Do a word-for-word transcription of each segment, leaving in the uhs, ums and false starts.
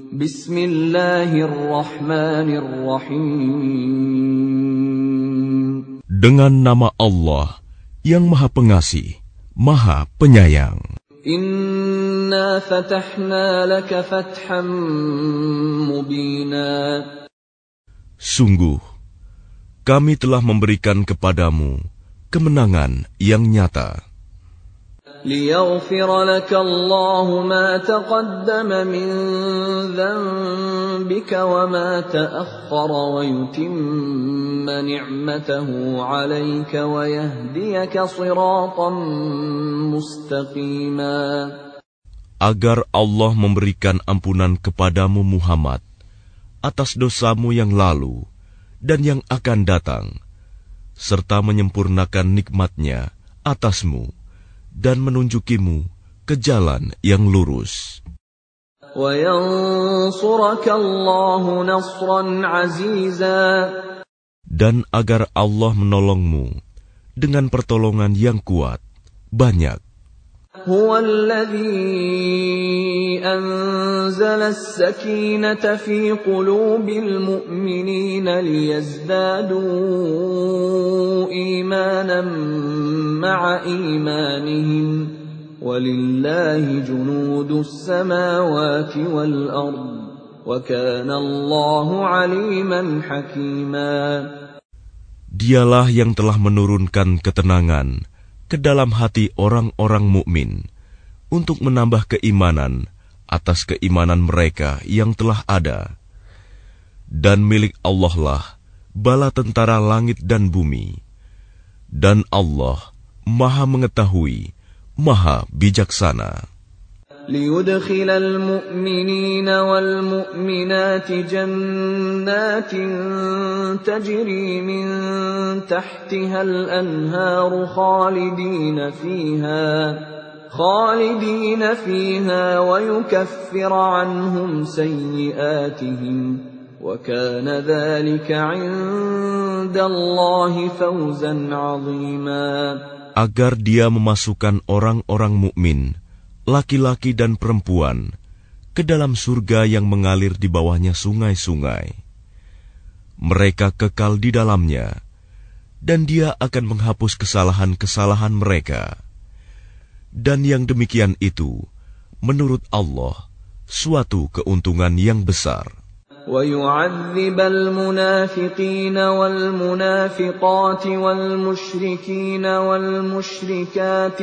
Bismillahirrahmanirrahim. Dengan nama Allah yang Maha Pengasih, Maha Penyayang. Inna fatahna laka fatham mubina. Sungguh, kami telah memberikan kepadamu kemenangan yang nyata. لِيَغْفِرَ لَكَ اللَّهُ مَا تَقَدَّمَ مِنْ ذَنْبِكَ وَمَا تَأَخَّرَ وَيُتِمَّ نِعْمَتَهُ عَلَيْكَ وَيَهْدِيَكَ صِرَاطًا مُسْتَقِيمًا. Agar Allah memberikan ampunan kepadamu Muhammad atas dosamu yang lalu dan yang akan datang, serta menyempurnakan nikmat-Nya atasmu dan menunjukimu ke jalan yang lurus. Dan agar Allah menolongmu dengan pertolongan yang kuat, banyak. هو الذي أنزل السكينة في قلوب المؤمنين ليزدادوا إيمانا مع إيمانهم ولله جنود السماوات والأرض وكان الله عليما حكيما. Dialah yang telah menurunkan ketenangan ke dalam hati orang-orang mukmin untuk menambah keimanan atas keimanan mereka yang telah ada. Dan milik Allah lah bala tentara langit dan bumi. Dan Allah Maha mengetahui, Maha bijaksana. لِيُدْخِلَ الْمُؤْمِنِينَ وَالْمُؤْمِنَاتِ جَنَّاتٍ تَجْرِي مِنْ تَحْتِهَا الْأَنْهَارُ خَالِدِينَ فِيهَا خَالِدِينَ فِيهَا وَيُكَفِّرَ عَنْهُمْ سَيِّئَاتِهِمْ وَكَانَ ذَلِكَ عِنْدَ اللَّهِ فَوْزًا عَظِيمًا. Agar Dia memasukkan orang-orang mukmin, laki-laki dan perempuan, ke dalam surga yang mengalir di bawahnya sungai-sungai. Mereka kekal di dalamnya, dan Dia akan menghapus kesalahan-kesalahan mereka. Dan yang demikian itu, menurut Allah, suatu keuntungan yang besar. وَيُعَذِّبَ الْمُنَافِقِينَ وَالْمُنَافِقَاتِ وَالْمُشْرِكِينَ وَالْمُشْرِكَاتِ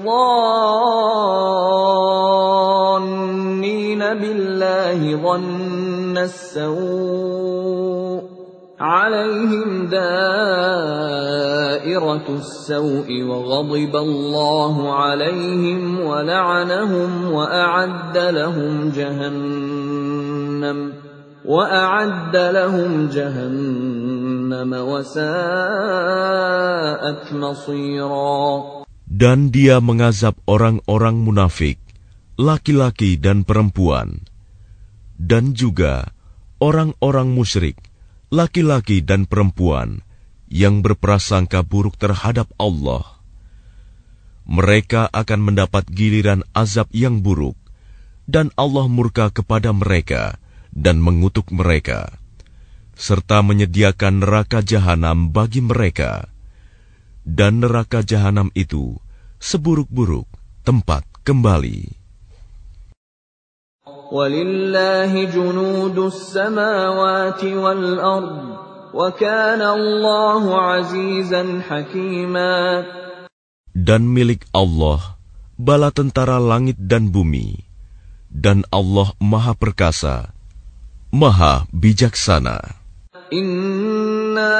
الظَّانِّينَ بِاللَّهِ ظَنَّ السَّوْءِ عَلَيْهِمْ دَائِرَةُ السَّوْءِ وَغَضِبَ اللَّهُ عَلَيْهِمْ وَلَعَنَهُمْ وَأَعَدَّ لَهُمْ جَهَنَّمَ وَأَعَدَّ لَهُمْ جَهَنَّمَ وَسَاءَتْ مَصِيرًا. Dan Dia mengazab orang-orang munafik, laki-laki dan perempuan, dan juga orang-orang musyrik, laki-laki dan perempuan yang berprasangka buruk terhadap Allah. Mereka akan mendapat giliran azab yang buruk, dan Allah murka kepada mereka dan mengutuk mereka, serta menyediakan neraka jahanam bagi mereka. Dan neraka jahanam itu seburuk-buruk tempat kembali. وَلِلَّهِ جُنُودُ السَّمَاوَاتِ وَالْأَرْضِ وَكَانَ اللَّهُ عَزِيزًا حَكِيمًا. Dan milik Allah bala tentara langit dan bumi, dan Allah Maha Perkasa, Maha bijaksana. Inna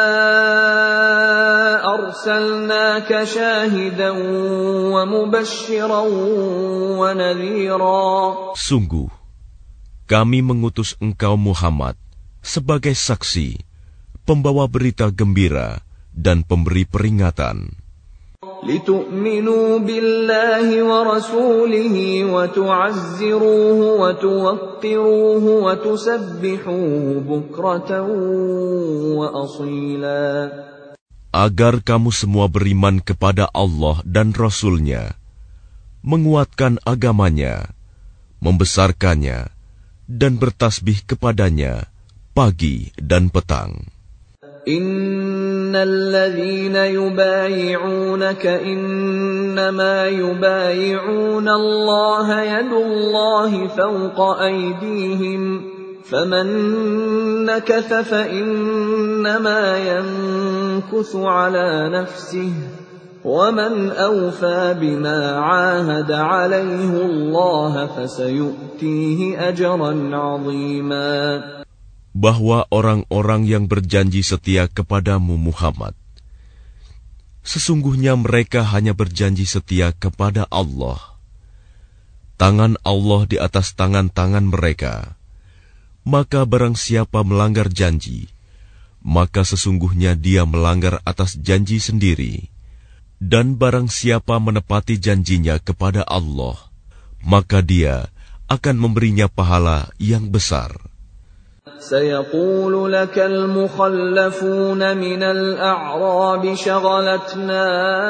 arsalnaka syahidan wa mubasysyiran wa nadhira. Sungguh, kami mengutus engkau Muhammad sebagai saksi, pembawa berita gembira dan pemberi peringatan. لِتُؤْمِنُوا بِاللَّهِ وَرَسُولِهِ وَتُعَزِّرُوهُ وَتُوَقِّرُوهُ وَتُسَبِّحُوهُ بُكْرَةً وَأَصِيلًا. Agar kamu semua beriman kepada Allah dan Rasul-Nya, menguatkan agamanya, membesarkannya, dan bertasbih kepadanya pagi dan petang. Innal ladzina yubayi'unaka innama yubayi'una Allah yadullahi fawqa aydihim faman nakatha fa innama yankuthu ala nafsihi وَمَنْ أَوْفَى بِمَا عَاهَدَ عَلَيْهِ اللَّهَ فَسَيُؤْتِيهِ أَجْرًا عَظِيمًا. Bahwa orang-orang yang berjanji setia kepadamu Muhammad, sesungguhnya mereka hanya berjanji setia kepada Allah. Tangan Allah di atas tangan-tangan mereka. Maka barang siapa melanggar janji, maka sesungguhnya dia melanggar atas janji sendiri. Dan barang siapa menepati janjinya kepada Allah, maka dia akan memberinya pahala yang besar. سيقول لك المخلفون من الأعراب شغلتنا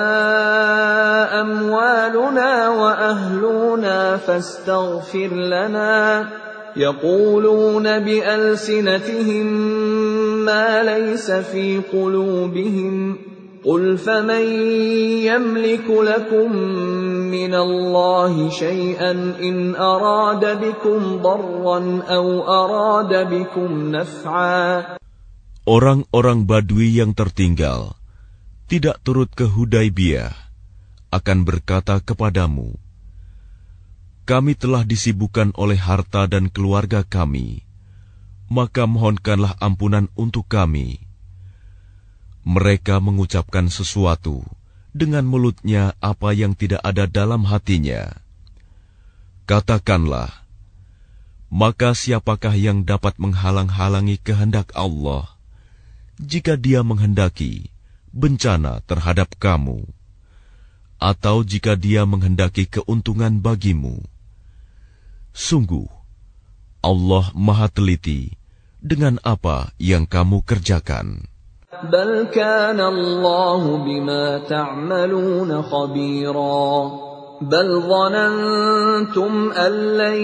أموالنا وأهلنا فاستغفر لنا يقولون بألسنتهم ما ليس في قلوبهم قل فمن يملك لكم من الله شيئا إن أراد بكم ضرا أو أراد بكم نفعا. Orang-orang Badui yang tertinggal, tidak turut ke Hudaibiyah, akan berkata kepadamu, kami telah disibukkan oleh harta dan keluarga kami, maka mohonkanlah ampunan untuk kami. Mereka mengucapkan sesuatu dengan mulutnya apa yang tidak ada dalam hatinya. Katakanlah, maka siapakah yang dapat menghalang-halangi kehendak Allah jika Dia menghendaki bencana terhadap kamu, atau jika Dia menghendaki keuntungan bagimu? Sungguh, Allah Maha Teliti dengan apa yang kamu kerjakan. بل كان الله بما تعملون خبيرا بل ظننتم أن لن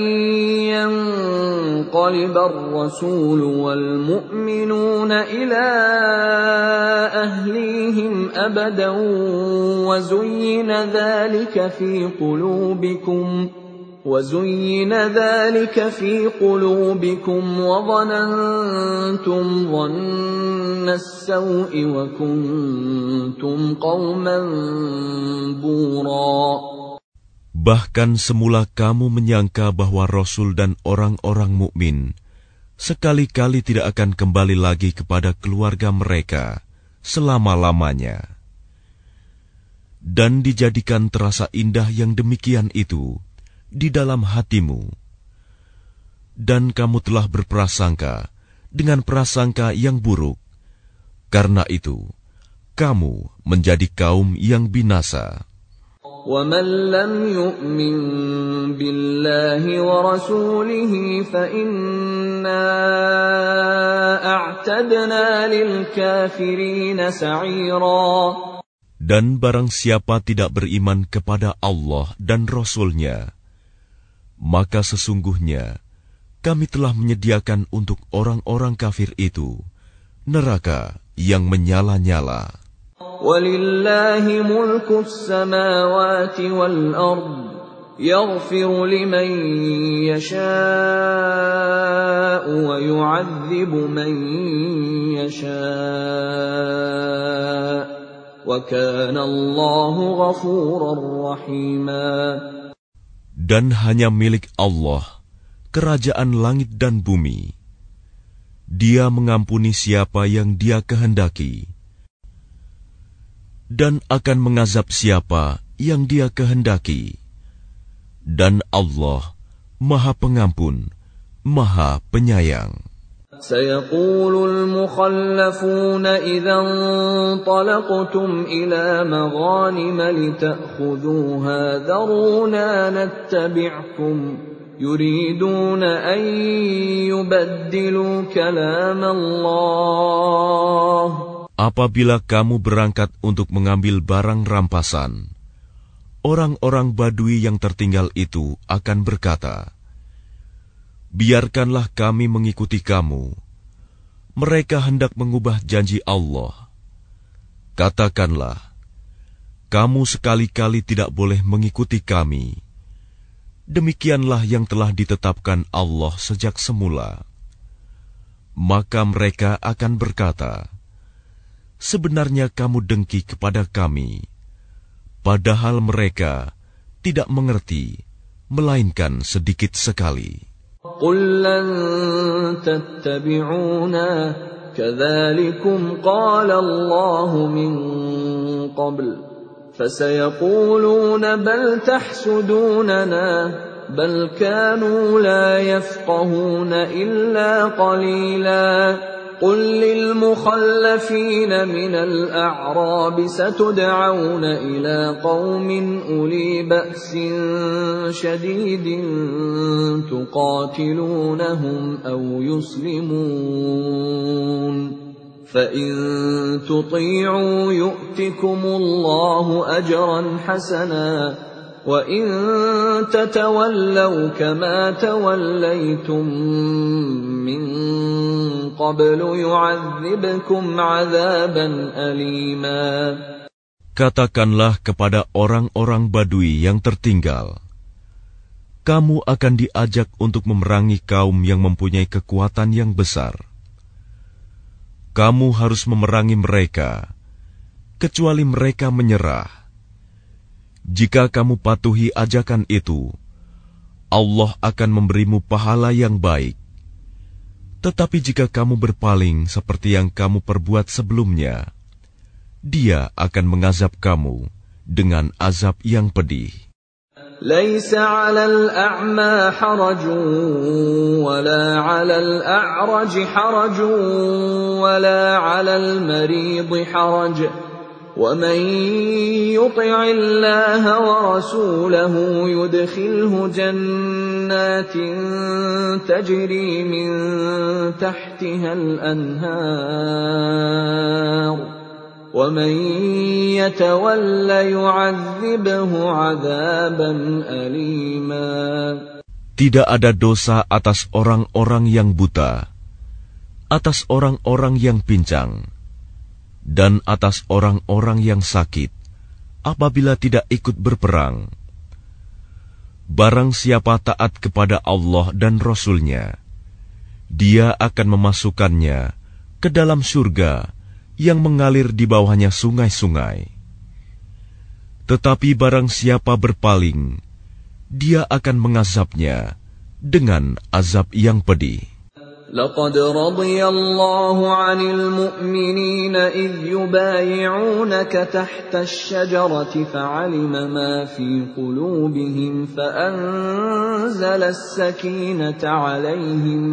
ينقلب الرسول والمؤمنون إلى أهليهم أبدا وزين ذلك في قلوبكم وَزُيِّنَ ذَلِكَ فِي قُلُوبِكُمْ وَظَنَنْتُمْ ظَنَّ السَّوْءِ وَكُنْتُمْ قَوْمًا بُورًا. Bahkan semula kamu menyangka bahwa Rasul dan orang-orang mukmin sekali-kali tidak akan kembali lagi kepada keluarga mereka selama-lamanya. Dan dijadikan terasa indah yang demikian itu di dalam hatimu, dan kamu telah berprasangka dengan prasangka yang buruk. Karena itu, kamu menjadi kaum yang binasa. وَمَنْ لَمْ يُؤْمِنْ بِاللَّهِ وَرَسُولِهِ فَإِنَّا أَعْتَدْنَا لِلْكَافِرِينَ سَعِيرًا. Dan barang siapa tidak beriman kepada Allah dan Rasul-Nya, maka sesungguhnya kami telah menyediakan untuk orang-orang kafir itu neraka yang menyala-nyala. Walillahi mulkus samawati wal ard yaghfiru liman yasha'u wa yu'adzibu man yasha' wa kana Allahu ghafurar rahima. Dan hanya milik Allah kerajaan langit dan bumi. Dia mengampuni siapa yang Dia kehendaki, dan akan mengazab siapa yang Dia kehendaki. Dan Allah Maha Pengampun, Maha Penyayang. سيقول المخلفون إذا انطلقتم إلى مغانم لتأخذوها ذرونا نتبعكم يريدون أن يبدلوا كلام الله. Apabila kamu berangkat untuk mengambil barang rampasan, orang-orang Badui yang tertinggal itu akan berkata, biarkanlah kami mengikuti kamu. Mereka hendak mengubah janji Allah. Katakanlah, kamu sekali-kali tidak boleh mengikuti kami. Demikianlah yang telah ditetapkan Allah sejak semula. Maka mereka akan berkata, sebenarnya kamu dengki kepada kami, padahal mereka tidak mengerti, melainkan sedikit sekali. Qul lan tattabi'una kadzalikum qala Allah min qabl فسيقولون بل تحسدوننا بل كانوا لا يفقهون إلا قليلا قل للمخلفين من الأعراب ستدعون إلى قوم أولي بأس شديد تقاتلونهم أو يسلمون فإن تطيعوا يؤتكم الله أجرا حسنا وإن تتولوا كما توليتم من قبل يعذبكم عذابا أليما. Katakanlah kepada orang-orang Badui yang tertinggal, kamu akan diajak untuk memerangi kaum yang mempunyai kekuatan yang besar. Kamu harus memerangi mereka, kecuali mereka menyerah. Jika kamu patuhi ajakan itu, Allah akan memberimu pahala yang baik. Tetapi jika kamu berpaling seperti yang kamu perbuat sebelumnya, Dia akan mengazab kamu dengan azab yang pedih. ليس على الأعمى حرج ولا على الأعرج حرج ولا على المريض حرج ومن يطع الله ورسوله يدخله جنات تجري من تحتها الأنهار وَمَنْ يَتَوَلَّ يُعَذِّبْهُ عَذَابًا أَلِيمًا. Tidak ada dosa atas orang-orang yang buta, atas orang-orang yang pincang, dan atas orang-orang yang sakit, apabila tidak ikut berperang. Barang siapa taat kepada Allah dan Rasul-Nya, Dia akan memasukkannya ke dalam surga yang mengalir di bawahnya sungai-sungai. Tetapi barang siapa berpaling, Dia akan mengazabnya dengan azab yang pedih. لقد رضي الله عن المؤمنين إذ يبايعونك تحت الشجرة فعلم ما في قلوبهم فأنزل السكينة عليهم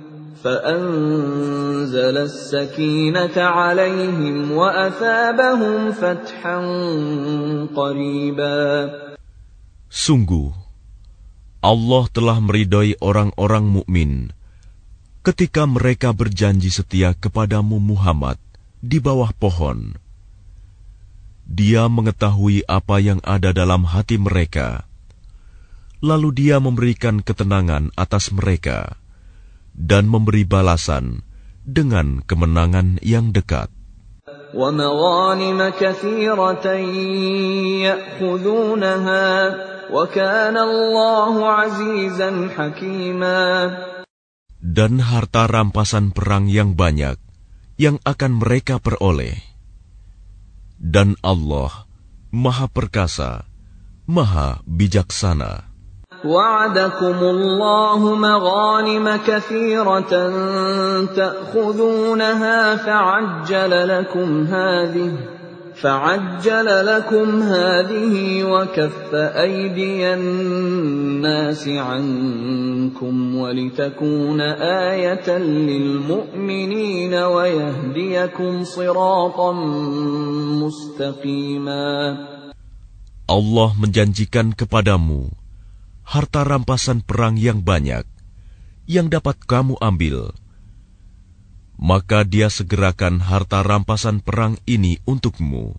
فأنزل السكينة عليهم وأثابهم فتحا قريبا. Sungguh, Allah telah meridai orang-orang mukmin ketika mereka berjanji setia kepadamu Muhammad di bawah pohon. Dia mengetahui apa yang ada dalam hati mereka, lalu Dia memberikan ketenangan atas mereka dan memberi balasan dengan kemenangan yang dekat. وَمَغَانِمَ كَثِيرَةً يَأْخُذُونَهَا وَكَانَ اللَّهُ عَزِيزًا حَكِيمًا. Dan harta rampasan perang yang banyak yang akan mereka peroleh. Dan Allah Maha Perkasa, Maha Bijaksana. وعدكم الله مغانم كثيرة تأخذونها فعجل لكم هذه فعجل لكم هذه وكف أيدي الناس عنكم ولتكون آية للمؤمنين ويهديكم صراطا مستقيما. Allah menjanjikan kepadamu harta rampasan perang yang banyak, yang dapat kamu ambil. Maka Dia segerakan harta rampasan perang ini untukmu.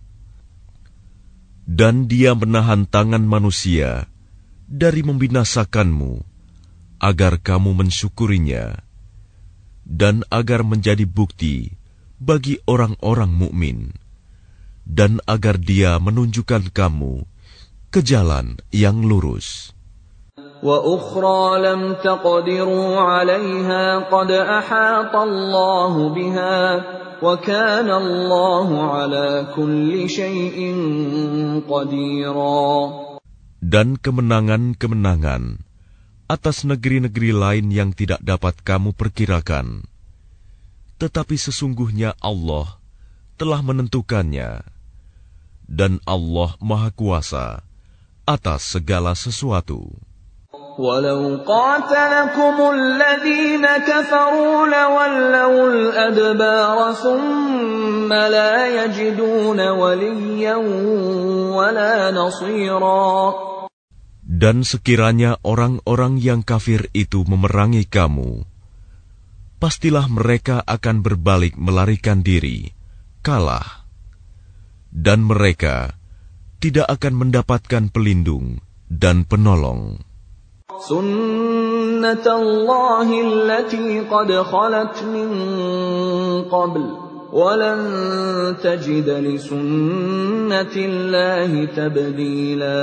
Dan Dia menahan tangan manusia dari membinasakanmu, agar kamu mensyukurinya, dan agar menjadi bukti bagi orang-orang mukmin, dan agar Dia menunjukkan kamu ke jalan yang lurus. وَأُخْرَى لَمْ تَقْدِرُوا عَلَيْهَا قَدْ أَحَاطَ اللَّهُ بِهَا وَكَانَ اللَّهُ عَلَى كُلِّ شَيْءٍ قَدِيرًا. Dan kemenangan-kemenangan atas negeri-negeri lain yang tidak dapat kamu perkirakan, tetapi sesungguhnya Allah telah menentukannya, dan Allah Maha Kuasa atas segala sesuatu. وَلَوْ قَاتَلَكُمُ الَّذِينَ كَفَرُوا لَوَلَّوُا الْأَدْبَارَ ثُمَّ لَا يَجِدُونَ وَلِيًّا وَلَا نَصِيرًا. Dan sekiranya orang-orang yang kafir itu memerangi kamu, pastilah mereka akan berbalik melarikan diri, kalah, dan mereka tidak akan mendapatkan pelindung dan penolong. سُنَّةَ اللَّهِ الَّتِي قَدْ خَلَتْ مِن قَبْلُ وَلَن تَجِدَ لِسُنَّةِ اللَّهِ تَبْدِيلًا.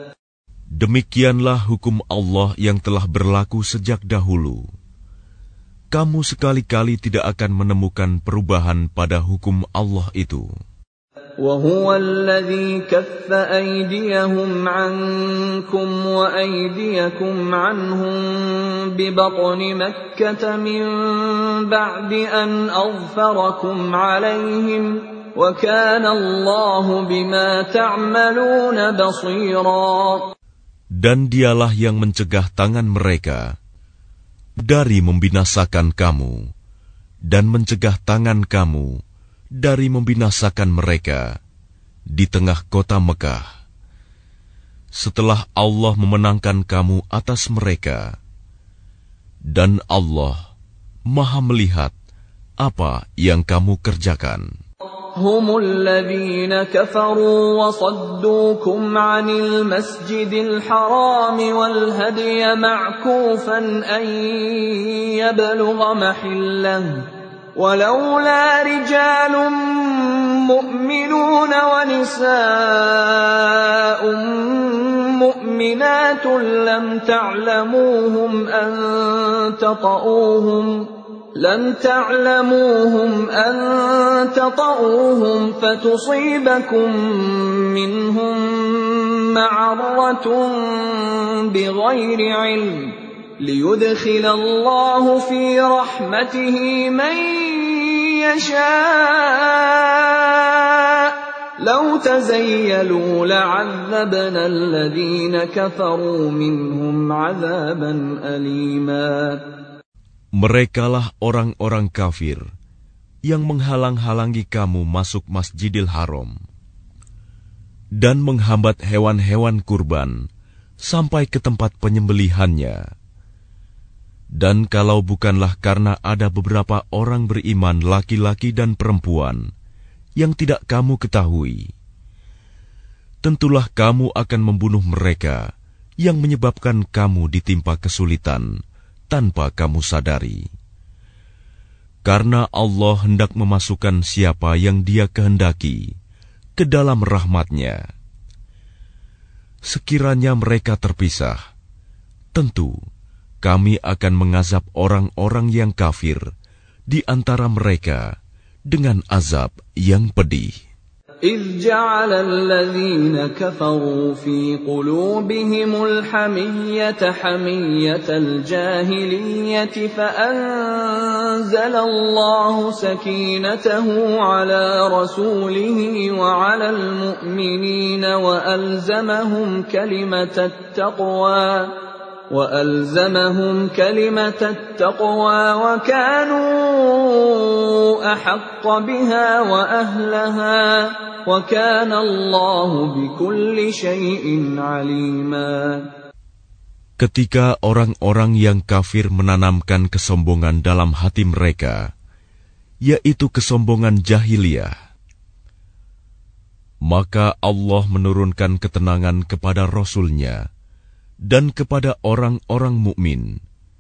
Demikianlah hukum Allah yang telah berlaku sejak dahulu. Kamu sekali-kali tidak akan menemukan perubahan pada hukum Allah itu. وَهُوَ الَّذِي كَفَّ أَيْدِيَهُمْ عَنكُمْ وَأَيْدِيَكُمْ عَنْهُمْ بِبَطْنِ مَكَّةَ مِنْ بَعْدِ أَنْ أَظْفَرَكُمْ عَلَيْهِمْ وَكَانَ اللَّهُ بِمَا تَعْمَلُونَ بَصِيرًا. Dan Dialah yang mencegah tangan mereka dari membinasakan kamu, dan mencegah tangan kamu dari membinasakan mereka di tengah kota Mekah, setelah Allah memenangkan kamu atas mereka. Dan Allah Maha melihat apa yang kamu kerjakan. هم الذين كفروا وصدوكم عن المسجد الحرام والهدي معكوفا أن يبلغ محله ولولا رجال مؤمنون ونساء مؤمنات لم تعلموهم أن تطؤوهم لم تعلموهم أن تطؤوهم فتصيبكم منهم معرة بغير علم ليدخل الله في رحمته من يشاء لو تزيلوا لعذبنا الذين كفروا منهم عذابا أليما. Merekalah orang-orang kafir yang menghalang-halangi kamu masuk Masjidil Haram dan menghambat hewan-hewan kurban sampai ke tempat penyembelihannya. Dan kalau bukanlah karena ada beberapa orang beriman laki-laki dan perempuan yang tidak kamu ketahui, tentulah kamu akan membunuh mereka yang menyebabkan kamu ditimpa kesulitan tanpa kamu sadari. Karena Allah hendak memasukkan siapa yang Dia kehendaki ke dalam rahmat-Nya. Sekiranya mereka terpisah, tentu kami akan mengazab orang-orang yang kafir di antara mereka dengan azab yang pedih. إذ جعل الذين كفروا في قلوبهم الحمية حمية الجاهلية فأنزل الله سكينته على رسوله وعلى المؤمنين وألزمهم كلمة التقوى وألزمهم كلمة التقوى وكانوا أحق بها وأهلها وكان الله بكل شيء عليما. Ketika orang-orang yang kafir menanamkan kesombongan dalam hati mereka, yaitu kesombongan jahiliyah, maka Allah menurunkan ketenangan kepada Rasul-Nya dan kepada orang-orang mukmin,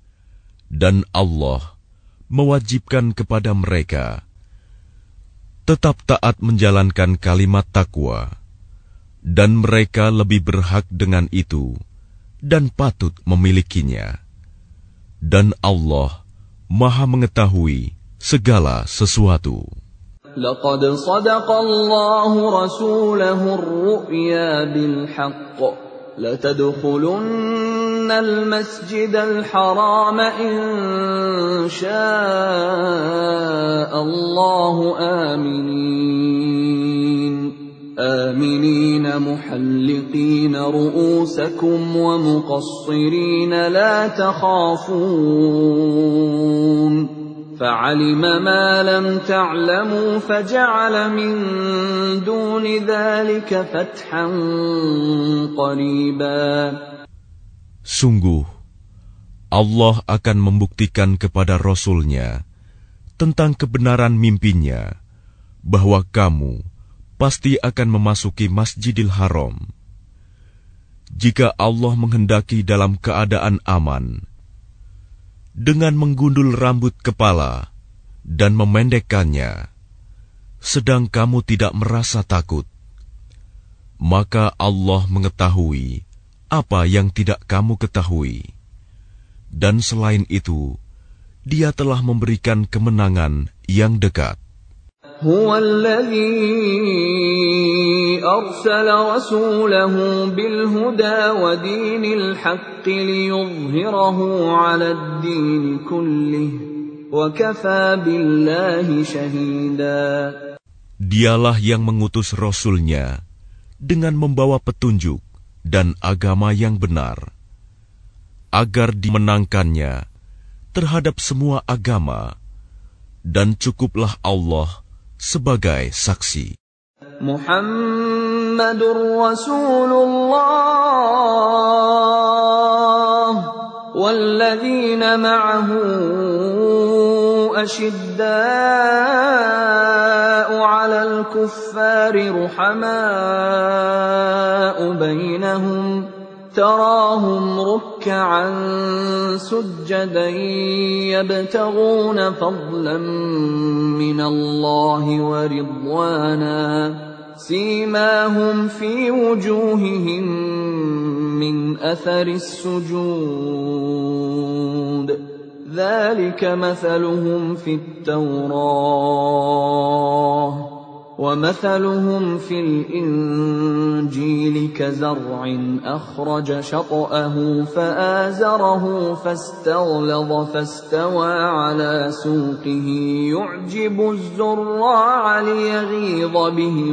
Dan Allah mewajibkan kepada mereka tetap taat menjalankan kalimat takwa, dan mereka lebih berhak dengan itu dan patut memilikinya. Dan Allah Maha mengetahui segala sesuatu. لقد صدق الله رسوله الرؤيا بالحق لتدخلن المسجد الحرام إن شاء الله آمنين آمنين محلقين رؤوسكم ومقصرين لا تخافون فعلم ما لم تعلموا فجعل من دون ذلك فتحا قريبا. Sungguh, Allah akan membuktikan kepada Rasul-Nya tentang kebenaran mimpinya bahwa kamu pasti akan memasuki Masjidil Haram. Jika Allah menghendaki dalam keadaan aman, dengan menggundul rambut kepala dan memendekkannya, sedang kamu tidak merasa takut, maka Allah mengetahui apa yang tidak kamu ketahui. Dan selain itu, Dia telah memberikan kemenangan yang dekat. هو الذي أرسل رسوله بالهدى ودين الحق ليظهره على الدين كله وكفى بالله شهيدا. Dialah yang mengutus Rasul-Nya dengan membawa petunjuk dan agama yang benar, agar dimenangkannya terhadap semua agama, dan cukuplah Allah sebagai saksi. Muhammadur Rasulullah walladzina ma'ahu ashidda'u 'alal kuffari ruhama'u bainahum تراهم ركعا سجدا يبتغون فضلا من الله ورضوانا سيماهم في وجوههم من أثر السجود ذلك مثلهم في التوراة ومثلهم في الإنجيل كزرع أخرج شطأه فآزره فاستغلظ فاستوى على سوقه يعجب الزراع ليغيظ بهم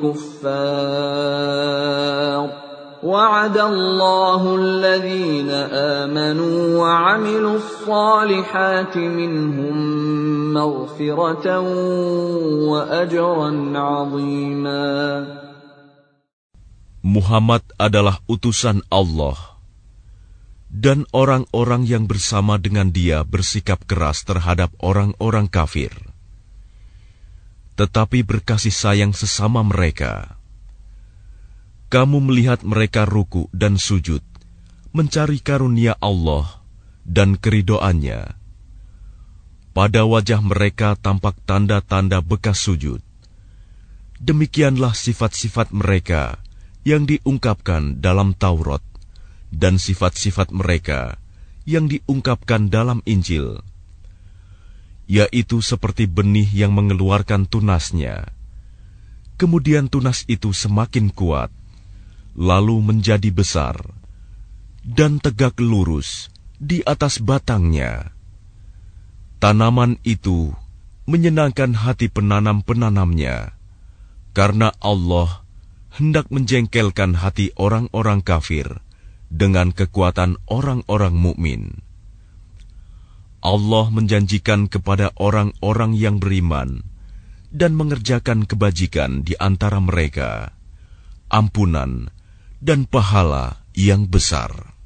الكفار وعد الله الذين آمنوا وعملوا الصالحات منهم مغفرة وأجرا عظيما. Muhammad adalah utusan Allah, dan orang-orang yang bersama dengan dia bersikap keras terhadap orang-orang kafir, tetapi berkasih sayang sesama mereka. Kamu melihat mereka ruku dan sujud, mencari karunia Allah dan keridoannya. Pada wajah mereka tampak tanda-tanda bekas sujud. Demikianlah sifat-sifat mereka yang diungkapkan dalam Taurat, dan sifat-sifat mereka yang diungkapkan dalam Injil, yaitu seperti benih yang mengeluarkan tunasnya. Kemudian tunas itu semakin kuat, lalu menjadi besar, dan tegak lurus di atas batangnya. Tanaman itu menyenangkan hati penanam-penanamnya, karena Allah hendak menjengkelkan hati orang-orang kafir dengan kekuatan orang-orang mukmin. Allah menjanjikan kepada orang-orang yang beriman dan mengerjakan kebajikan di antara mereka ampunan dan pahala yang besar.